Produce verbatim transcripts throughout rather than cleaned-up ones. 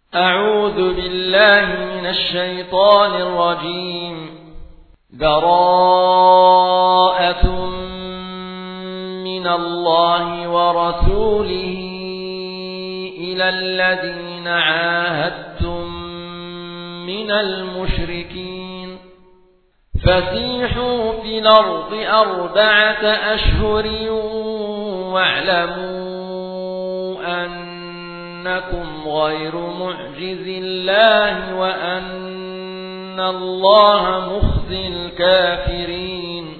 أعوذ بالله من الشيطان الرجيم. براءة من الله ورسوله إلى الذين عاهدتم من المشركين فسيحوا في الأرض أربعة أشهر واعلموا أنكم غير معجز الله وأن الله مخزي الكافرين.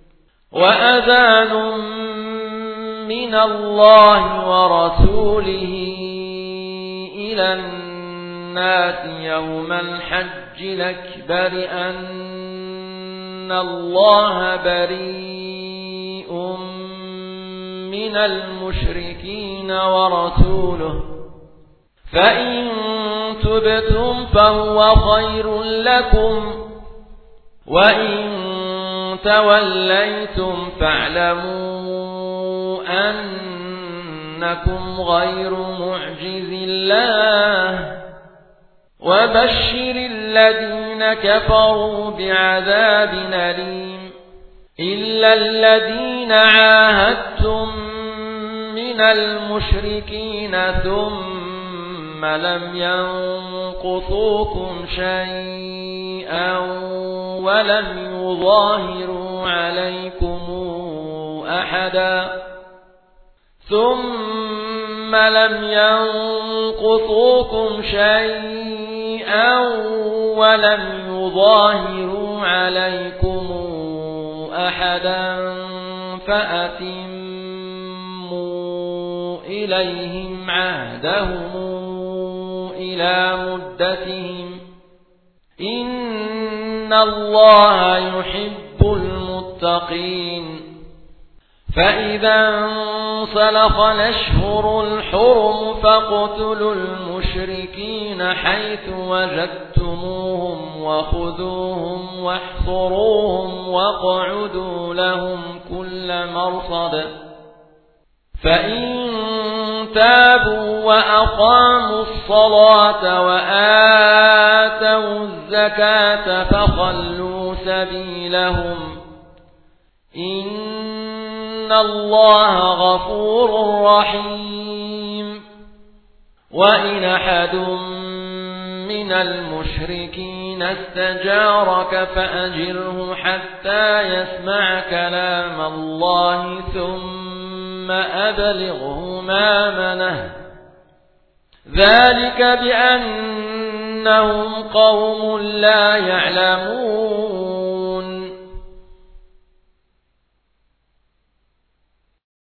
وأذان من الله ورسوله إلى الناس يوم الحج الأكبر أن الله بريء من المشركين ورسوله فإن تبتم فهو خير لكم وإن توليتم فاعلموا أنكم غير معجز الله وبشر الذين كفروا بعذاب أليم. إلا الذين عاهدتم من المشركين ثم لم ينقصوكم شيئا ولم يظاهروا عليكم أحدا ثم لم ينقصوكم شيئا ولم يظاهروا عليكم أحدا فأتموا إليهم عهدهم إلى مدتهم إن الله يحب المتقين. فإذا انسلخ الأشهر الحرم فاقتلوا المشركين حيث وجدتموهم وخذوهم واحصروهم واقعدوا لهم كل مرصد. فإن تابوا وأقاموا الصلاة وآتوا الزكاة فخلوا سبيلهم إن الله غفور رحيم. وإن أحد من المشركين استجارك فأجره حتى يسمع كلام الله ثم أبلغه مأمنه ذلك بأنهم قوم لا يعلمون.